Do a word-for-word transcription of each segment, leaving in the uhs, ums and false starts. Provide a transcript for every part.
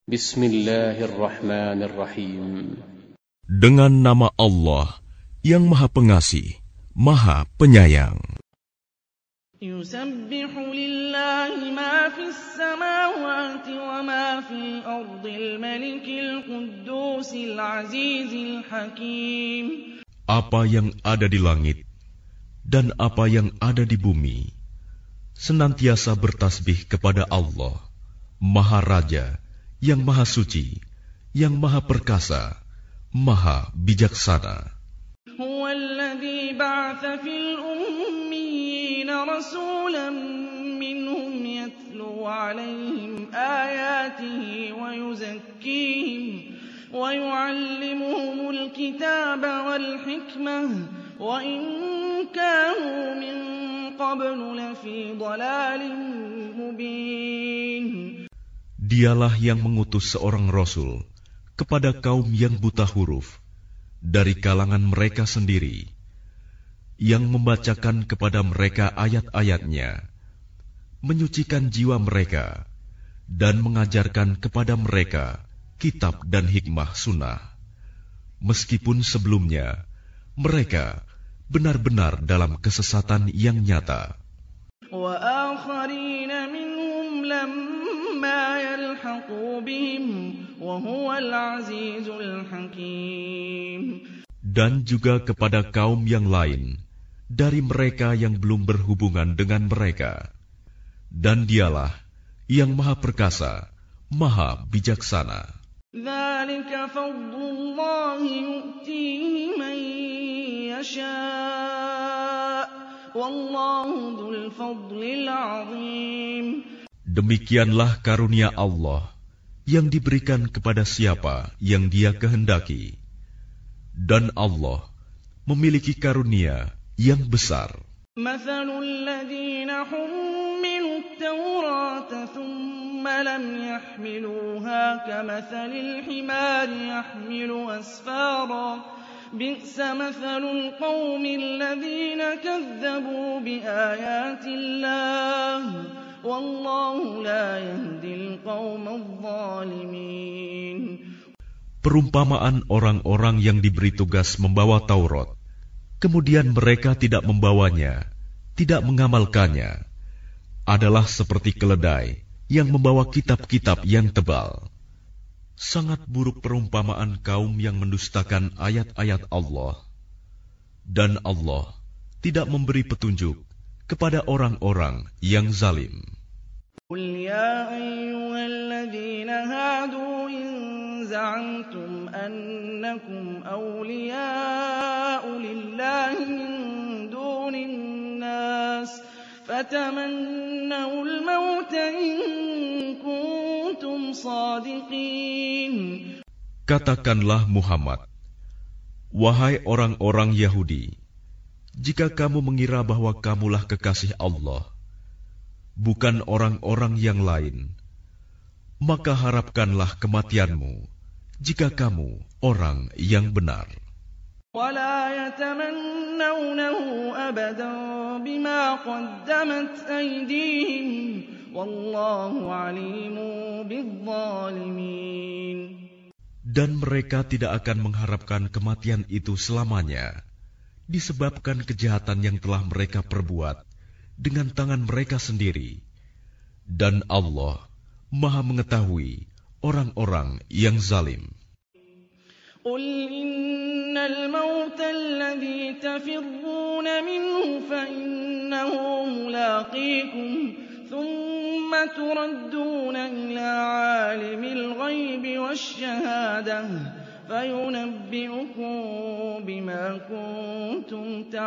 Bismillahirrahmanirrahim. Dengan nama Allah yang Maha Pengasih, Maha Penyayang. Yusabbihu lillahi ma fis samawati wa ma fil ardil malikil quddusil azizil hakim. Apa yang ada di langit dan apa yang ada di bumi senantiasa bertasbih kepada Allah, Maha Raja, yang Maha Suci, yang Maha Perkasa, Maha Bijaksana. Huwa alladhi ba'atha fil ummiyina rasulan minhum yatlu alayhim ayatihi wa yuzakkihim wa yu'allimuhumul kitaba wal hikmah wa in kanu min qablu lafi dhalalin mubin. Dialah yang mengutus seorang Rasul kepada kaum yang buta huruf dari kalangan mereka sendiri, yang membacakan kepada mereka ayat-ayatnya, menyucikan jiwa mereka, dan mengajarkan kepada mereka kitab dan hikmah sunnah, meskipun sebelumnya mereka benar-benar dalam kesesatan yang nyata. Wa akharina minhum lamma yalhaqu bihim wa huwal azizul hakim. Dan juga kepada kaum yang lain dari mereka yang belum berhubungan dengan mereka, dan Dialah yang Maha Perkasa, Maha Bijaksana. Dzalika fadlullahi yu'tihi man yasha' wallahu dzul fadlil 'azim. Demikianlah karunia Allah yang diberikan kepada siapa yang Dia kehendaki, dan Allah memiliki karunia yang besar. Mathalul ladzina hummilut Taurata thumma lam yahmiluha kamathalil himari yahmilu asfara bi'sa mathalul qaumil ladzina kazzabu biayatillah wallahu la yahdil qaumadh dhalimin. Perumpamaan orang-orang yang diberi tugas membawa Taurat, kemudian mereka tidak membawanya, tidak mengamalkannya, adalah seperti keledai yang membawa kitab-kitab yang tebal. Sangat buruk perumpamaan kaum yang mendustakan ayat-ayat Allah. Dan Allah tidak memberi petunjuk kepada orang-orang yang zalim. Qul ya ayyuhalladzina hadu in za'amtum annakum awliya'u lillahi min dunin nas fatamannawul mauta in kuntum shadiqin. Katakanlah Muhammad, wahai orang-orang Yahudi, jika kamu mengira bahwa kamulah kekasih Allah, bukan orang-orang yang lain, maka harapkanlah kematianmu jika kamu orang yang benar. وَلَا يَتَمَنَّوْنَهُ أَبَدًا بِمَا قَدَّمَتْ أَيْدِيهِمْ وَاللَّهُ عَلِيمٌ بِالظَّالِمِينَ. Dan mereka tidak akan mengharapkan kematian itu selamanya, disebabkan kejahatan yang telah mereka perbuat dengan tangan mereka sendiri. Dan Allah Maha mengetahui orang-orang yang zalim. قُلْ إِنَّ الْمَوْتَ الَّذِي تَفِرُّونَ مِنْهُ فَإِنَّهُ مُلَاقِيكُمْ ثُمَّ تُرَدُّونَ إِلَى عَالِمِ الْغَيْبِ وَالشَّهَادَةِ فَيُنَبِّئُكُم بِمَا كُنتُمْ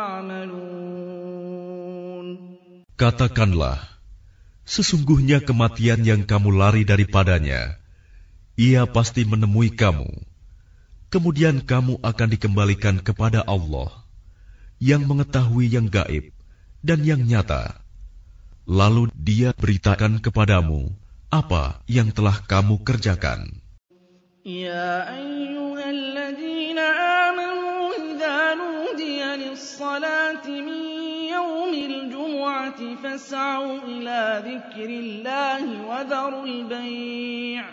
تَعْمَلُونَ. Katakanlah, sesungguhnya kematian yang kamu lari daripadanya, ia pasti menemui kamu. Kemudian kamu akan dikembalikan kepada Allah, yang mengetahui yang gaib dan yang nyata. Lalu Dia beritakan kepadamu apa yang telah kamu kerjakan. Ya ayyuhalladzina amanu idza nudiya lis-salati min yawmil jumu'ati fas'au ila dzikrillahi wa dharul bay'.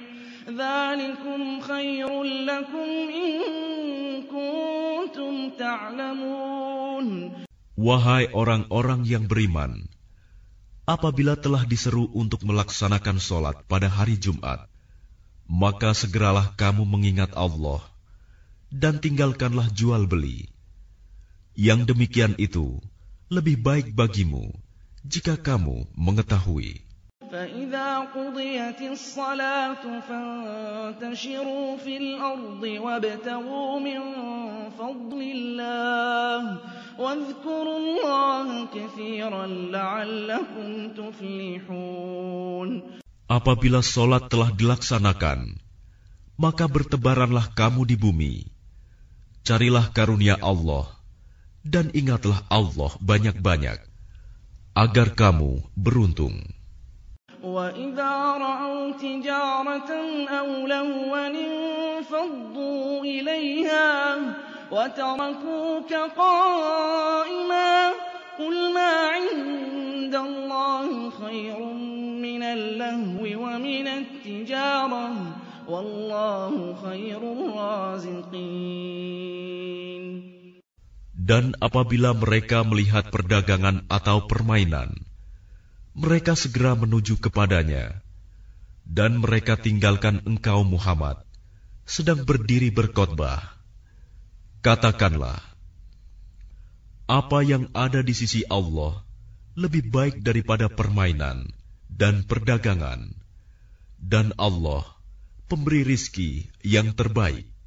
ذَلِكُمْ خَيْرٌ لَكُمْ إِن كُنتُمْ تَعْلَمُونَ. Wahai orang-orang yang beriman, apabila telah diseru untuk melaksanakan sholat pada hari Jumat, maka segeralah kamu mengingat Allah dan tinggalkanlah jual beli. Yang demikian itu lebih baik bagimu jika kamu mengetahui. فَإِذَا قُضِيَتِ الصَّلَاةُ فَانتَشِرُوا فِي الْأَرْضِ وَابْتَغُوا مِن فَضْلِ اللَّهِ وَاذْكُرُوا اللَّهَ كَثِيرًا لَّعَلَّكُمْ تُفْلِحُونَ. Apabila sholat telah dilaksanakan, maka bertebaranlah kamu di bumi. Carilah karunia Allah, dan ingatlah Allah banyak-banyak, agar kamu beruntung. وَإِذَا رَأَوْا تِجَارَةً أَوْ لَهْوًا انفَضُّوا إِلَيْهَا وَتَرَكُوكَ قَائِمًا قُلْ مَا عِندَ اللَّهِ خَيْرٌ مِّنَ اللَّهْوِ وَمِنَ التِّجَارَةِ وَاللَّهُ خَيْرُ الرَّازِقِينَ. Dan apabila mereka melihat perdagangan atau permainan, mereka segera menuju kepadanya, dan mereka tinggalkan engkau Muhammad sedang berdiri berkhotbah. Katakanlah, apa yang ada di sisi Allah lebih baik daripada permainan dan perdagangan, dan Allah pemberi rizki yang terbaik.